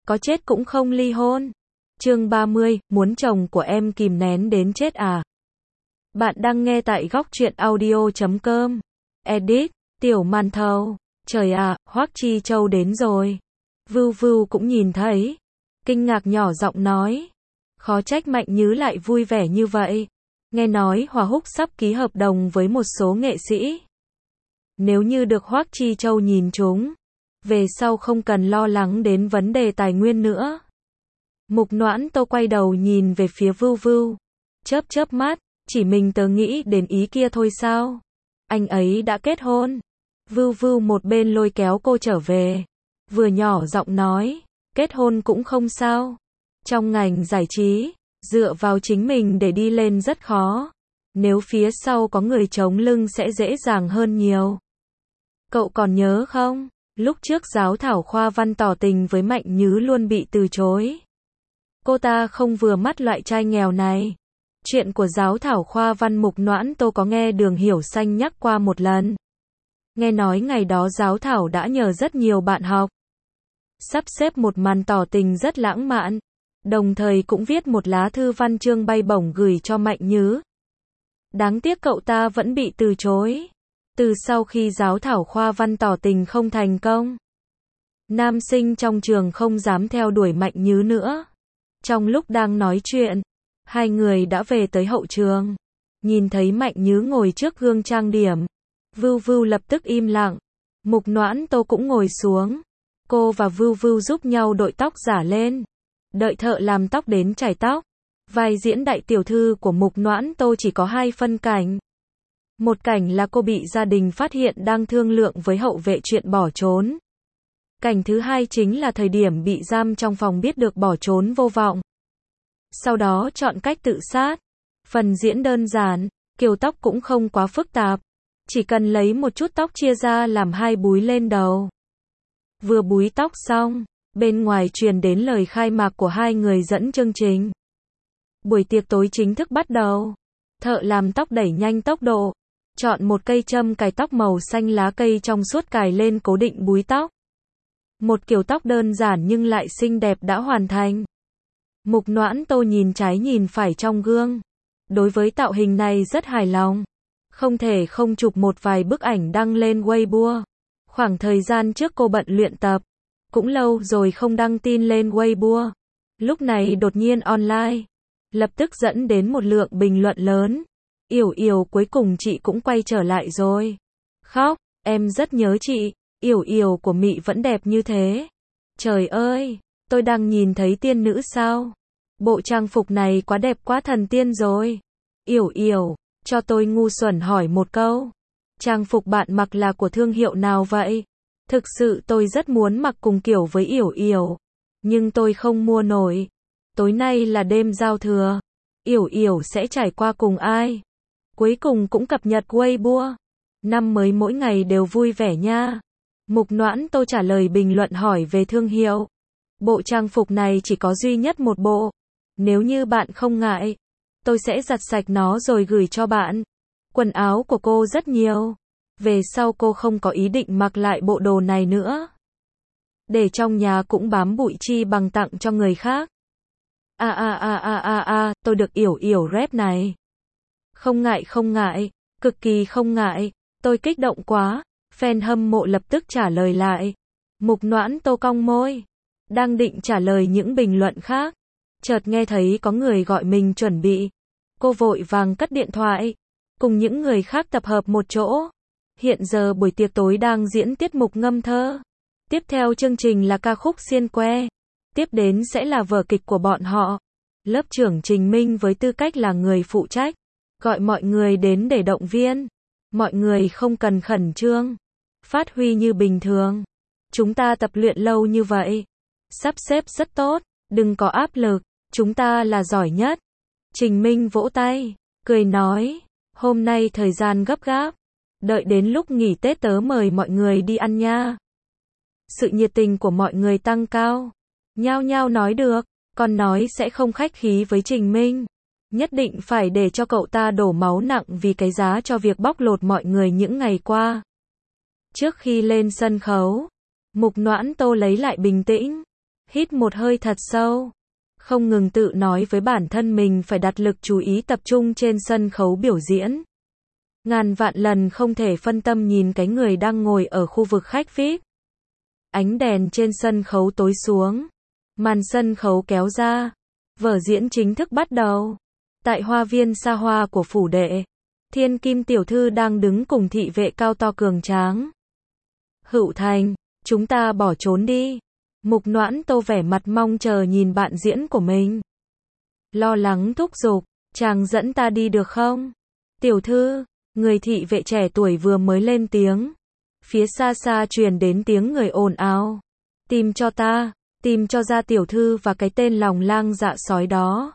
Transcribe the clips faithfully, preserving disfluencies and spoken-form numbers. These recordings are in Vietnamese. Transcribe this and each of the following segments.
có chết cũng không ly hôn. Chương ba mươi, muốn chồng của em kìm nén đến chết à? Bạn đang nghe tại góc truyện audio chấm com. Edit, Tiểu Màn Thầu. Trời ạ, Hoắc Chi Châu đến rồi. Vưu Vưu cũng nhìn thấy. Kinh ngạc nhỏ giọng nói. Khó trách Mạnh Nhứ lại vui vẻ như vậy. Nghe nói Hòa Húc sắp ký hợp đồng với một số nghệ sĩ. Nếu như được Hoắc Chi Châu nhìn trúng, về sau không cần lo lắng đến vấn đề tài nguyên nữa. Mục Noãn Tô quay đầu nhìn về phía Vưu Vưu. Chớp chớp mắt, chỉ mình tớ nghĩ đến ý kia thôi sao? Anh ấy đã kết hôn. Vưu Vưu một bên lôi kéo cô trở về. Vừa nhỏ giọng nói, kết hôn cũng không sao. Trong ngành giải trí, dựa vào chính mình để đi lên rất khó. Nếu phía sau có người chống lưng sẽ dễ dàng hơn nhiều. Cậu còn nhớ không? Lúc trước giáo thảo Khoa Văn tỏ tình với Mạnh Nhứ luôn bị từ chối. Cô ta không vừa mắt loại trai nghèo này. Chuyện của giáo thảo Khoa Văn Mục Noãn Tô có nghe Đường Hiểu Xanh nhắc qua một lần. Nghe nói ngày đó giáo thảo đã nhờ rất nhiều bạn học sắp xếp một màn tỏ tình rất lãng mạn, đồng thời cũng viết một lá thư văn chương bay bổng gửi cho Mạnh Nhứ. Đáng tiếc cậu ta vẫn bị từ chối. Từ sau khi giáo thảo Khoa Văn tỏ tình không thành công, nam sinh trong trường không dám theo đuổi Mạnh Nhứ nữa. Trong lúc đang nói chuyện, hai người đã về tới hậu trường. Nhìn thấy Mạnh Nhứ ngồi trước gương trang điểm, Vưu Vưu lập tức im lặng. Mục Noãn Tô cũng ngồi xuống. Cô và Vưu Vưu giúp nhau đội tóc giả lên. Đợi thợ làm tóc đến chải tóc. Vai diễn đại tiểu thư của Mục Noãn Tô chỉ có hai phân cảnh. Một cảnh là cô bị gia đình phát hiện đang thương lượng với hậu vệ chuyện bỏ trốn. Cảnh thứ hai chính là thời điểm bị giam trong phòng biết được bỏ trốn vô vọng. Sau đó chọn cách tự sát. Phần diễn đơn giản, kiểu tóc cũng không quá phức tạp. Chỉ cần lấy một chút tóc chia ra làm hai búi lên đầu. Vừa búi tóc xong, bên ngoài truyền đến lời khai mạc của hai người dẫn chương trình. Buổi tiệc tối chính thức bắt đầu. Thợ làm tóc đẩy nhanh tốc độ. Chọn một cây châm cài tóc màu xanh lá cây trong suốt cài lên cố định búi tóc. Một kiểu tóc đơn giản nhưng lại xinh đẹp đã hoàn thành. Mục Noãn Tô nhìn trái nhìn phải trong gương. Đối với tạo hình này rất hài lòng. Không thể không chụp một vài bức ảnh đăng lên Weibo. Khoảng thời gian trước cô bận luyện tập. Cũng lâu rồi không đăng tin lên Weibo. Lúc này đột nhiên online. Lập tức dẫn đến một lượng bình luận lớn. Yểu Yểu cuối cùng chị cũng quay trở lại rồi. Khóc, em rất nhớ chị. Yểu Yểu của Mị vẫn đẹp như thế. Trời ơi, tôi đang nhìn thấy tiên nữ sao? Bộ trang phục này quá đẹp quá thần tiên rồi. Yểu Yểu, cho tôi ngu xuẩn hỏi một câu. Trang phục bạn mặc là của thương hiệu nào vậy? Thực sự tôi rất muốn mặc cùng kiểu với Yểu Yểu. Nhưng tôi không mua nổi. Tối nay là đêm giao thừa. Yểu Yểu sẽ trải qua cùng ai? Cuối cùng cũng cập nhật Weibo. Năm mới mỗi ngày đều vui vẻ nha. Mục Noãn Tô trả lời bình luận hỏi về thương hiệu. Bộ trang phục này chỉ có duy nhất một bộ. Nếu như bạn không ngại, tôi sẽ giặt sạch nó rồi gửi cho bạn. Quần áo của cô rất nhiều. Về sau cô không có ý định mặc lại bộ đồ này nữa. Để trong nhà cũng bám bụi chi bằng tặng cho người khác. A a a a a a, tôi được Yểu Yểu rep này. Không ngại không ngại, cực kỳ không ngại, tôi kích động quá. Fan hâm mộ lập tức trả lời lại. Mục Noãn Tô cong môi. Đang định trả lời những bình luận khác. Chợt nghe thấy có người gọi mình chuẩn bị. Cô vội vàng cất điện thoại. Cùng những người khác tập hợp một chỗ. Hiện giờ buổi tiệc tối đang diễn tiết mục ngâm thơ. Tiếp theo chương trình là ca khúc Xiên Que. Tiếp đến sẽ là vở kịch của bọn họ. Lớp trưởng Trình Minh với tư cách là người phụ trách. Gọi mọi người đến để động viên. Mọi người không cần khẩn trương. Phát huy như bình thường. Chúng ta tập luyện lâu như vậy. Sắp xếp rất tốt. Đừng có áp lực. Chúng ta là giỏi nhất. Trình Minh vỗ tay. Cười nói. Hôm nay thời gian gấp gáp. Đợi đến lúc nghỉ Tết tớ mời mọi người đi ăn nha. Sự nhiệt tình của mọi người tăng cao. Nhao nhao nói được. Còn nói sẽ không khách khí với Trình Minh. Nhất định phải để cho cậu ta đổ máu nặng vì cái giá cho việc bóc lột mọi người những ngày qua. Trước khi lên sân khấu, Mục Noãn Tô lấy lại bình tĩnh. Hít một hơi thật sâu. Không ngừng tự nói với bản thân mình phải đặt lực chú ý tập trung trên sân khấu biểu diễn. Ngàn vạn lần không thể phân tâm nhìn cái người đang ngồi ở khu vực khách vi ai pi. Ánh đèn trên sân khấu tối xuống. Màn sân khấu kéo ra. Vở diễn chính thức bắt đầu. Tại hoa viên xa hoa của phủ đệ, Thiên Kim tiểu thư đang đứng cùng thị vệ cao to cường tráng. Hữu Thành, chúng ta bỏ trốn đi. Mục Noãn Tô vẻ mặt mong chờ nhìn bạn diễn của mình. Lo lắng thúc giục, chàng dẫn ta đi được không? Tiểu thư, người thị vệ trẻ tuổi vừa mới lên tiếng. Phía xa xa truyền đến tiếng người ồn ào. Tìm cho ta, tìm cho ra tiểu thư và cái tên lòng lang dạ sói đó.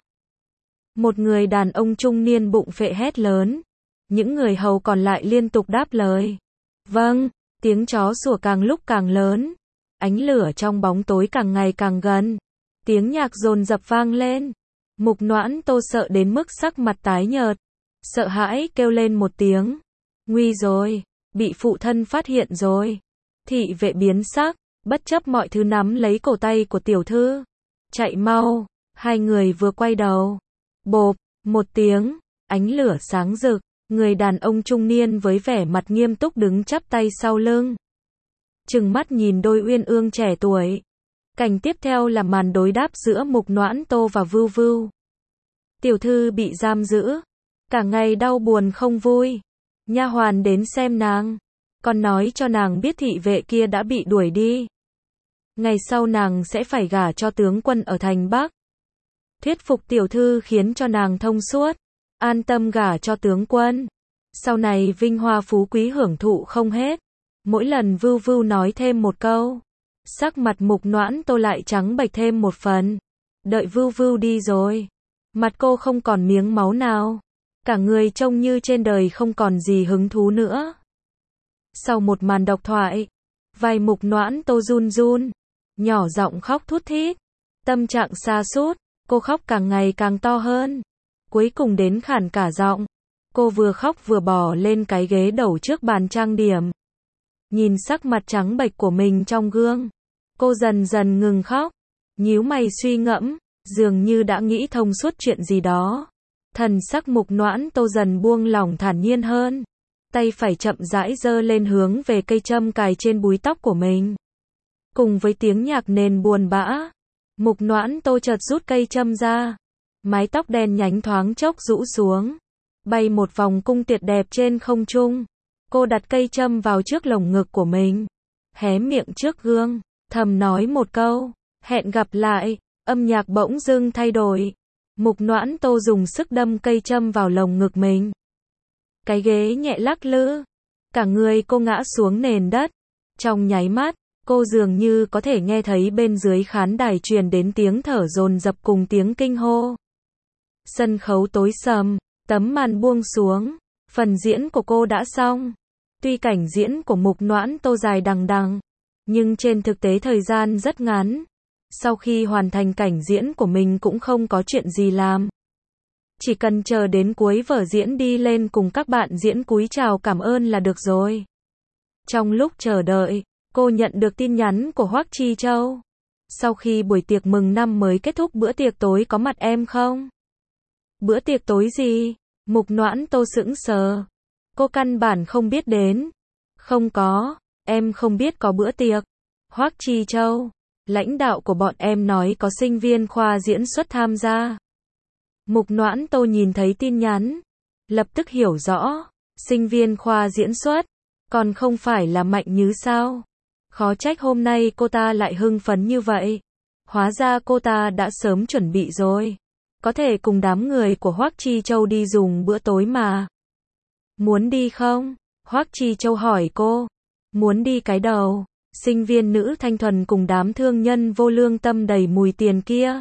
Một người đàn ông trung niên bụng phệ hét lớn. Những người hầu còn lại liên tục đáp lời. Vâng, tiếng chó sủa càng lúc càng lớn. Ánh lửa trong bóng tối càng ngày càng gần. Tiếng nhạc dồn dập vang lên. Mục Noãn Tô sợ đến mức sắc mặt tái nhợt. Sợ hãi kêu lên một tiếng. Nguy rồi, bị phụ thân phát hiện rồi. Thị vệ biến sắc, bất chấp mọi thứ nắm lấy cổ tay của tiểu thư. Chạy mau, hai người vừa quay đầu. Bộp, một tiếng, ánh lửa sáng rực. Người đàn ông trung niên với vẻ mặt nghiêm túc đứng chắp tay sau lưng. Trừng mắt nhìn đôi uyên ương trẻ tuổi. Cảnh tiếp theo là màn đối đáp giữa Mục Noãn Tô và Vưu Vưu. Tiểu thư bị giam giữ. Cả ngày đau buồn không vui. Nha hoàn đến xem nàng. Còn nói cho nàng biết thị vệ kia đã bị đuổi đi. Ngày sau nàng sẽ phải gả cho tướng quân ở thành Bắc. Thuyết phục tiểu thư khiến cho nàng thông suốt. An tâm gả cho tướng quân. Sau này vinh hoa phú quý hưởng thụ không hết. Mỗi lần Vưu Vưu nói thêm một câu. Sắc mặt Mục Noãn Tô lại trắng bệch thêm một phần. Đợi Vưu Vưu đi rồi. Mặt cô không còn miếng máu nào. Cả người trông như trên đời không còn gì hứng thú nữa. Sau một màn độc thoại. Vai Mục Noãn Tô run run. Nhỏ giọng khóc thút thít. Tâm trạng sa sút. Cô khóc càng ngày càng to hơn. Cuối cùng đến khản cả giọng. Cô vừa khóc vừa bò lên cái ghế đầu trước bàn trang điểm. Nhìn sắc mặt trắng bệch của mình trong gương. Cô dần dần ngừng khóc. Nhíu mày suy ngẫm. Dường như đã nghĩ thông suốt chuyện gì đó. Thần sắc Mục Noãn Tô dần buông lỏng thản nhiên hơn. Tay phải chậm rãi giơ lên hướng về cây châm cài trên búi tóc của mình. Cùng với tiếng nhạc nền buồn bã. Mục Noãn Tô chợt rút cây châm ra. Mái tóc đen nhánh thoáng chốc rũ xuống. Bay một vòng cung tuyệt đẹp trên không trung. Cô đặt cây châm vào trước lồng ngực của mình. Hé miệng trước gương. Thầm nói một câu. Hẹn gặp lại. Âm nhạc bỗng dưng thay đổi. Mục Noãn Tô dùng sức đâm cây châm vào lồng ngực mình. Cái ghế nhẹ lắc lư. Cả người cô ngã xuống nền đất. Trong nháy mắt, cô dường như có thể nghe thấy bên dưới khán đài truyền đến tiếng thở dồn dập cùng tiếng kinh hô. Sân khấu tối sầm, tấm màn buông xuống. Phần diễn của cô đã xong. Tuy cảnh diễn của Mục Noãn Tô dài đằng đằng, nhưng trên thực tế thời gian rất ngắn. Sau khi hoàn thành cảnh diễn của mình cũng không có chuyện gì làm. Chỉ cần chờ đến cuối vở diễn đi lên cùng các bạn diễn cúi chào cảm ơn là được rồi. Trong lúc chờ đợi, cô nhận được tin nhắn của Hoắc Chi Châu. Sau khi buổi tiệc mừng năm mới kết thúc bữa tiệc tối có mặt em không? Bữa tiệc tối gì? Mục Noãn Tô sững sờ. Cô căn bản không biết đến. Không có, em không biết có bữa tiệc. Hoắc Chi Châu, lãnh đạo của bọn em nói có sinh viên khoa diễn xuất tham gia. Mục Noãn Tô nhìn thấy tin nhắn. Lập tức hiểu rõ. Sinh viên khoa diễn xuất. Còn không phải là Mạnh Nhứ sao? Khó trách hôm nay cô ta lại hưng phấn như vậy. Hóa ra cô ta đã sớm chuẩn bị rồi. Có thể cùng đám người của Hoắc Chi Châu đi dùng bữa tối mà. Muốn đi không? Hoắc Chi Châu hỏi cô. Muốn đi cái đầu. Sinh viên nữ thanh thuần cùng đám thương nhân vô lương tâm đầy mùi tiền kia.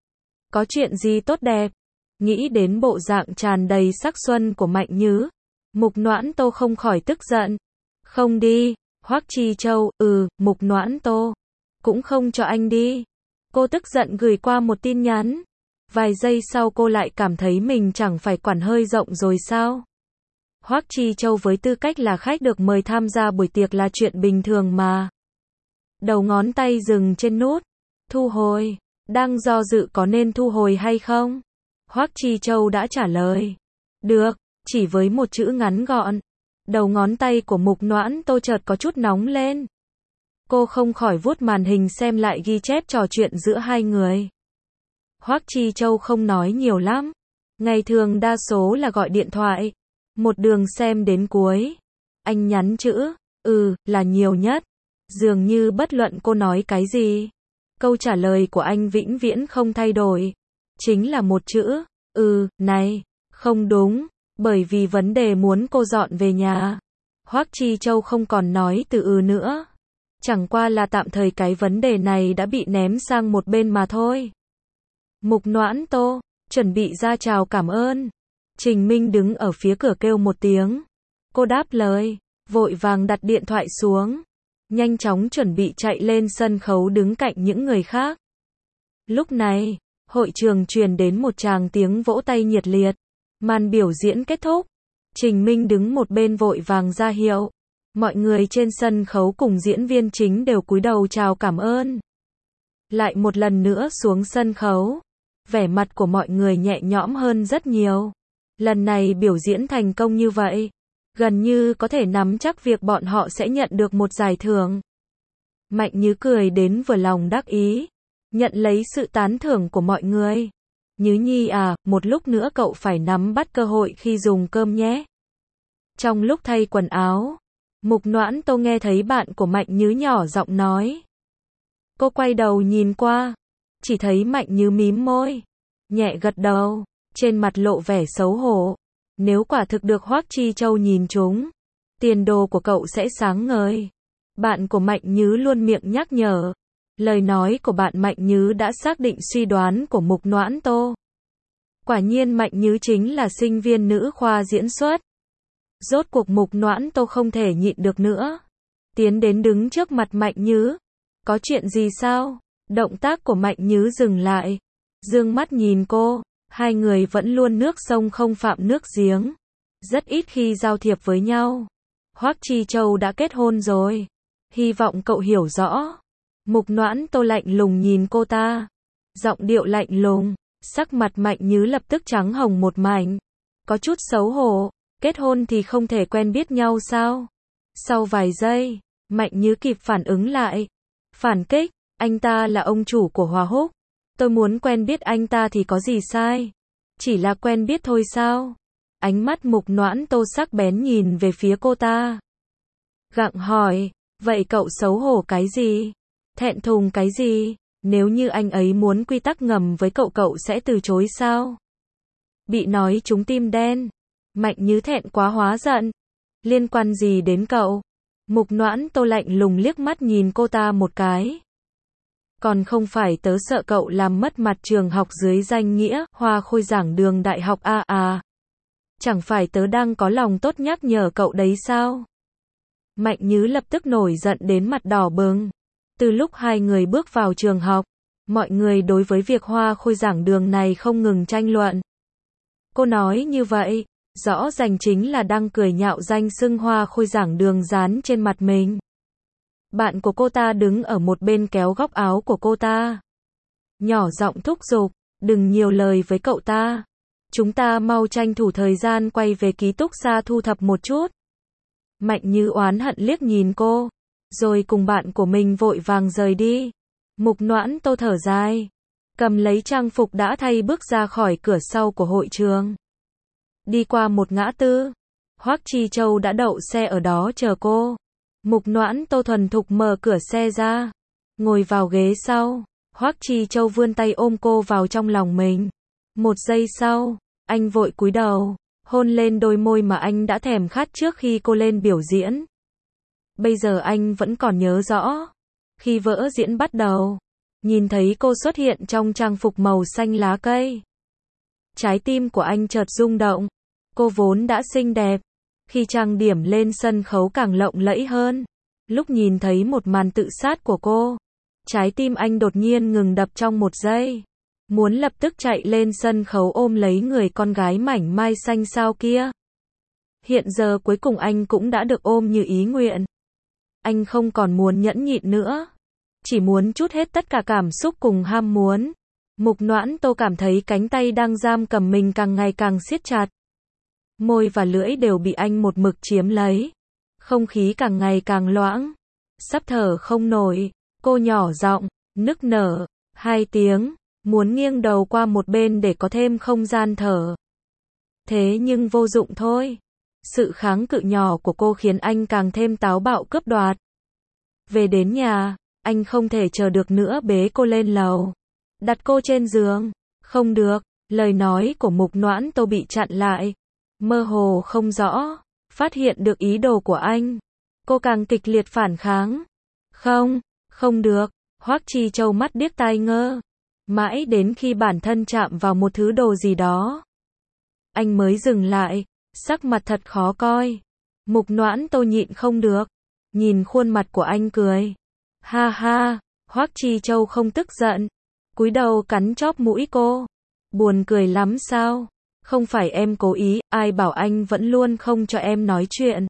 Có chuyện gì tốt đẹp? Nghĩ đến bộ dạng tràn đầy sắc xuân của Mạnh Nhứ. Mục Noãn Tô không khỏi tức giận. Không đi. Hoắc Chi Châu, ừ, Mục Noãn Tô. Cũng không cho anh đi. Cô tức giận gửi qua một tin nhắn. Vài giây sau cô lại cảm thấy mình chẳng phải quản hơi rộng rồi sao? Hoắc Chi Châu với tư cách là khách được mời tham gia buổi tiệc là chuyện bình thường mà. Đầu ngón tay dừng trên nút. Thu hồi. Đang do dự có nên thu hồi hay không? Hoắc Chi Châu đã trả lời. Được, chỉ với một chữ ngắn gọn. Đầu ngón tay của Mục Noãn Tô chợt có chút nóng lên. Cô không khỏi vuốt màn hình xem lại ghi chép trò chuyện giữa hai người. Hoắc Chi Châu không nói nhiều lắm. Ngày thường đa số là gọi điện thoại. Một đường xem đến cuối. Anh nhắn chữ, ừ, là nhiều nhất. Dường như bất luận cô nói cái gì. Câu trả lời của anh vĩnh viễn không thay đổi. Chính là một chữ, ừ, này, không đúng. Bởi vì vấn đề muốn cô dọn về nhà. Hoắc Chi Châu không còn nói từ ừ nữa. Chẳng qua là tạm thời cái vấn đề này đã bị ném sang một bên mà thôi. Mục Noãn Tô, chuẩn bị ra chào cảm ơn. Trình Minh đứng ở phía cửa kêu một tiếng. Cô đáp lời, vội vàng đặt điện thoại xuống. Nhanh chóng chuẩn bị chạy lên sân khấu đứng cạnh những người khác. Lúc này, hội trường truyền đến một tràng tiếng vỗ tay nhiệt liệt. Màn biểu diễn kết thúc. Trình Minh đứng một bên vội vàng ra hiệu. Mọi người trên sân khấu cùng diễn viên chính đều cúi đầu chào cảm ơn. Lại một lần nữa xuống sân khấu. Vẻ mặt của mọi người nhẹ nhõm hơn rất nhiều. Lần này biểu diễn thành công như vậy. Gần như có thể nắm chắc việc bọn họ sẽ nhận được một giải thưởng. Mạnh Nhứ cười đến vừa lòng đắc ý. Nhận lấy sự tán thưởng của mọi người. Nhứ Nhi à, một lúc nữa cậu phải nắm bắt cơ hội khi dùng cơm nhé. Trong lúc thay quần áo, Mục Noãn Tô nghe thấy bạn của Mạnh Nhứ nhỏ giọng nói. Cô quay đầu nhìn qua, chỉ thấy Mạnh Nhứ mím môi, nhẹ gật đầu, trên mặt lộ vẻ xấu hổ. Nếu quả thực được Hoắc Chi Châu nhìn trúng, tiền đồ của cậu sẽ sáng ngời. Bạn của Mạnh Nhứ luôn miệng nhắc nhở. Lời nói của bạn Mạnh Nhứ đã xác định suy đoán của Mục Noãn Tô. Quả nhiên Mạnh Nhứ chính là sinh viên nữ khoa diễn xuất. Rốt cuộc Mục Noãn Tô không thể nhịn được nữa. Tiến đến đứng trước mặt Mạnh Nhứ. Có chuyện gì sao? Động tác của Mạnh Nhứ dừng lại. Dương mắt nhìn cô. Hai người vẫn luôn nước sông không phạm nước giếng. Rất ít khi giao thiệp với nhau. Hoắc Chi Châu đã kết hôn rồi. Hy vọng cậu hiểu rõ. Mục Noãn Tô lạnh lùng nhìn cô ta. Giọng điệu lạnh lùng. Sắc mặt Mạnh Nhứ lập tức trắng hồng một mảnh. Có chút xấu hổ. Kết hôn thì không thể quen biết nhau sao? Sau vài giây, Mạnh Nhứ kịp phản ứng lại. Phản kích, anh ta là ông chủ của Hòa Húc. Tôi muốn quen biết anh ta thì có gì sai? Chỉ là quen biết thôi sao? Ánh mắt Mục Noãn Tô sắc bén nhìn về phía cô ta. Gặng hỏi, vậy cậu xấu hổ cái gì? Thẹn thùng cái gì? Nếu như anh ấy muốn quy tắc ngầm với cậu cậu sẽ từ chối sao? Bị nói trúng tim đen. Mạnh Nhứ thẹn quá hóa giận. Liên quan gì đến cậu? Mục Noãn Tô lạnh lùng liếc mắt nhìn cô ta một cái. Còn không phải tớ sợ cậu làm mất mặt trường học dưới danh nghĩa Hoa Khôi giảng đường đại học a à. Chẳng phải tớ đang có lòng tốt nhắc nhở cậu đấy sao? Mạnh Nhứ lập tức nổi giận đến mặt đỏ bừng. Từ lúc hai người bước vào trường học, mọi người đối với việc Hoa Khôi giảng đường này không ngừng tranh luận. Cô nói như vậy, rõ ràng chính là đang cười nhạo danh xưng Hoa Khôi giảng đường dán trên mặt mình. Bạn của cô ta đứng ở một bên kéo góc áo của cô ta. Nhỏ giọng thúc giục, đừng nhiều lời với cậu ta. Chúng ta mau tranh thủ thời gian quay về ký túc xá thu thập một chút. Mạnh Nhứ oán hận liếc nhìn cô, rồi cùng bạn của mình vội vàng rời đi. Mục Noãn Tô thở dài, cầm lấy trang phục đã thay bước ra khỏi cửa sau của hội trường. Đi qua một ngã tư, Hoắc Chi Châu đã đậu xe ở đó chờ cô. Mục Noãn Tô thuần thục mở cửa xe ra, ngồi vào ghế sau. Hoắc Chi Châu vươn tay ôm cô vào trong lòng mình. Một giây sau, anh vội cúi đầu, hôn lên đôi môi mà anh đã thèm khát trước khi cô lên biểu diễn. Bây giờ anh vẫn còn nhớ rõ. Khi vở diễn bắt đầu, nhìn thấy cô xuất hiện trong trang phục màu xanh lá cây. Trái tim của anh chợt rung động. Cô vốn đã xinh đẹp. Khi trang điểm lên sân khấu càng lộng lẫy hơn. Lúc nhìn thấy một màn tự sát của cô, trái tim anh đột nhiên ngừng đập trong một giây. Muốn lập tức chạy lên sân khấu ôm lấy người con gái mảnh mai xanh xao kia. Hiện giờ cuối cùng anh cũng đã được ôm như ý nguyện. Anh không còn muốn nhẫn nhịn nữa. chỉ muốn trút hết tất cả cảm xúc cùng ham muốn. Mục Noãn Tô cảm thấy cánh tay đang giam cầm mình càng ngày càng siết chặt. Môi và lưỡi đều bị anh một mực chiếm lấy. Không khí càng ngày càng loãng. Sắp thở không nổi, cô nhỏ giọng, nức nở, hai tiếng, muốn nghiêng đầu qua một bên để có thêm không gian thở. Thế nhưng vô dụng thôi. Sự kháng cự nhỏ của cô khiến anh càng thêm táo bạo cướp đoạt. Về đến nhà, anh không thể chờ được nữa bế cô lên lầu. Đặt cô trên giường. Không được, lời nói của Mục Noãn Tô bị chặn lại. Mơ hồ không rõ, phát hiện được ý đồ của anh. Cô càng kịch liệt phản kháng. Không, không được, Hoắc Chi Châu mắt điếc tai ngơ. Mãi đến khi bản thân chạm vào một thứ đồ gì đó, anh mới dừng lại, sắc mặt thật khó coi. Mục Noãn Tô nhịn không được, nhìn khuôn mặt của anh cười. Ha ha, Hoắc Chi Châu không tức giận, cúi đầu cắn chóp mũi cô. Buồn cười lắm sao? Không phải em cố ý, ai bảo anh vẫn luôn không cho em nói chuyện.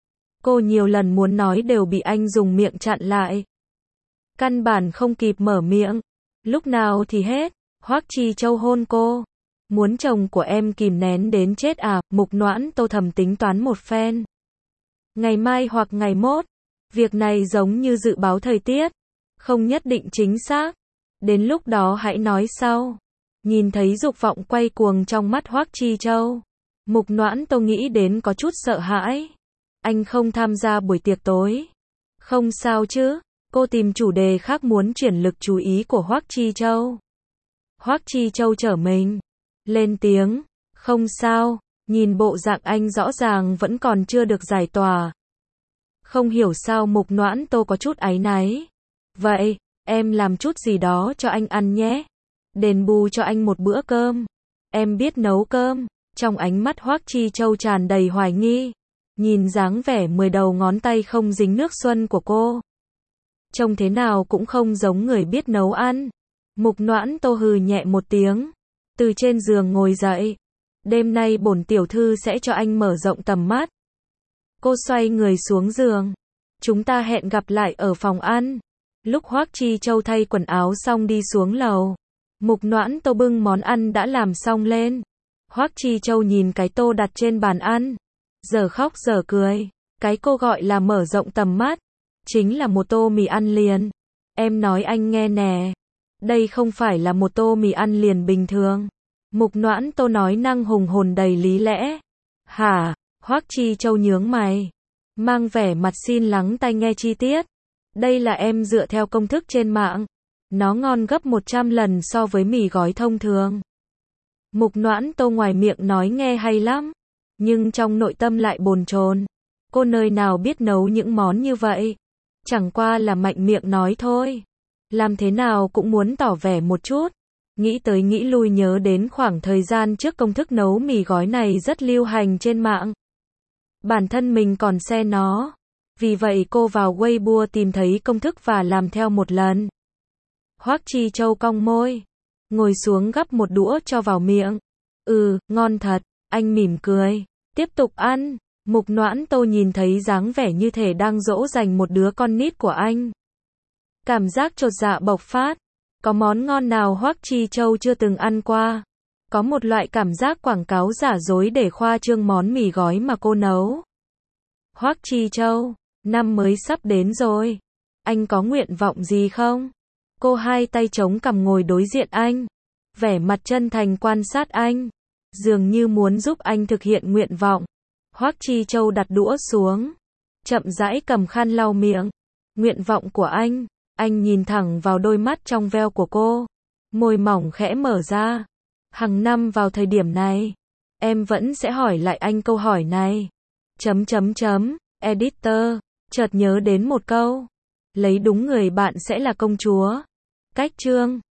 Cô nhiều lần muốn nói đều bị anh dùng miệng chặn lại. Căn bản không kịp mở miệng. Lúc nào thì hết, Hoắc Chi Châu hôn cô. Muốn chồng của em kìm nén đến chết à? Mục Noãn Tô thầm tính toán một phen. Ngày mai hoặc ngày mốt, việc này giống như dự báo thời tiết, không nhất định chính xác. Đến lúc đó hãy nói sau. Nhìn thấy dục vọng quay cuồng trong mắt Hoắc Chi Châu, Mục Noãn Tô nghĩ đến có chút sợ hãi. Anh không tham gia buổi tiệc tối. Không sao chứ? Cô tìm chủ đề khác muốn chuyển lực chú ý của Hoắc Chi Châu. Hoắc Chi Châu trở mình, lên tiếng, không sao, nhìn bộ dạng anh rõ ràng vẫn còn chưa được giải tỏa. Không hiểu sao Mục Noãn Tô có chút áy náy. Vậy, em làm chút gì đó cho anh ăn nhé. Đền bù cho anh một bữa cơm. Em biết nấu cơm. Trong ánh mắt Hoắc Chi Châu tràn đầy hoài nghi. Nhìn dáng vẻ mười đầu ngón tay không dính nước xuân của cô, trông thế nào cũng không giống người biết nấu ăn. Mục Noãn Tô hừ nhẹ một tiếng, từ trên giường ngồi dậy. Đêm nay bổn tiểu thư sẽ cho anh mở rộng tầm mắt. Cô xoay người xuống giường. Chúng ta hẹn gặp lại ở phòng ăn. Lúc Hoắc Chi Châu thay quần áo xong đi xuống lầu, Mục Noãn Tô bưng món ăn đã làm xong lên. Hoắc Chi Châu nhìn cái tô đặt trên bàn ăn, giờ khóc giờ cười. Cái cô gọi là mở rộng tầm mắt, chính là một tô mì ăn liền. Em nói anh nghe nè, đây không phải là một tô mì ăn liền bình thường. Mục Noãn Tô nói năng hùng hồn đầy lý lẽ. Hả? Hoắc Chi Châu nhướng mày, mang vẻ mặt xin lắng tai nghe chi tiết. Đây là em dựa theo công thức trên mạng. Nó ngon gấp một trăm lần so với mì gói thông thường. Mục Noãn Tô ngoài miệng nói nghe hay lắm, nhưng trong nội tâm lại bồn chồn. Cô nơi nào biết nấu những món như vậy. Chẳng qua là mạnh miệng nói thôi. Làm thế nào cũng muốn tỏ vẻ một chút. Nghĩ tới nghĩ lui nhớ đến khoảng thời gian trước công thức nấu mì gói này rất lưu hành trên mạng. Bản thân mình còn xe nó. Vì vậy cô vào Weibo tìm thấy công thức và làm theo một lần. Hoắc Chi Châu cong môi, ngồi xuống gắp một đũa cho vào miệng. Ừ, ngon thật. Anh mỉm cười, tiếp tục ăn. Mục Noãn Tô nhìn thấy dáng vẻ như thể đang dỗ dành một đứa con nít của anh. Cảm giác chột dạ bộc phát. Có món ngon nào Hoắc Chi Châu chưa từng ăn qua? Có một loại cảm giác quảng cáo giả dối để khoa trương món mì gói mà cô nấu. Hoắc Chi Châu, năm mới sắp đến rồi. Anh có nguyện vọng gì không? Cô hai tay chống cằm ngồi đối diện anh, vẻ mặt chân thành quan sát anh, dường như muốn giúp anh thực hiện nguyện vọng. Hoắc Chi Châu đặt đũa xuống, chậm rãi cầm khăn lau miệng. Nguyện vọng của anh. Anh nhìn thẳng vào đôi mắt trong veo của cô, môi mỏng khẽ mở ra. Hàng năm vào thời điểm này, em vẫn sẽ hỏi lại anh câu hỏi này. Chấm chấm chấm, editor, chợt nhớ đến một câu. Lấy đúng người bạn sẽ là công chúa. Cách chương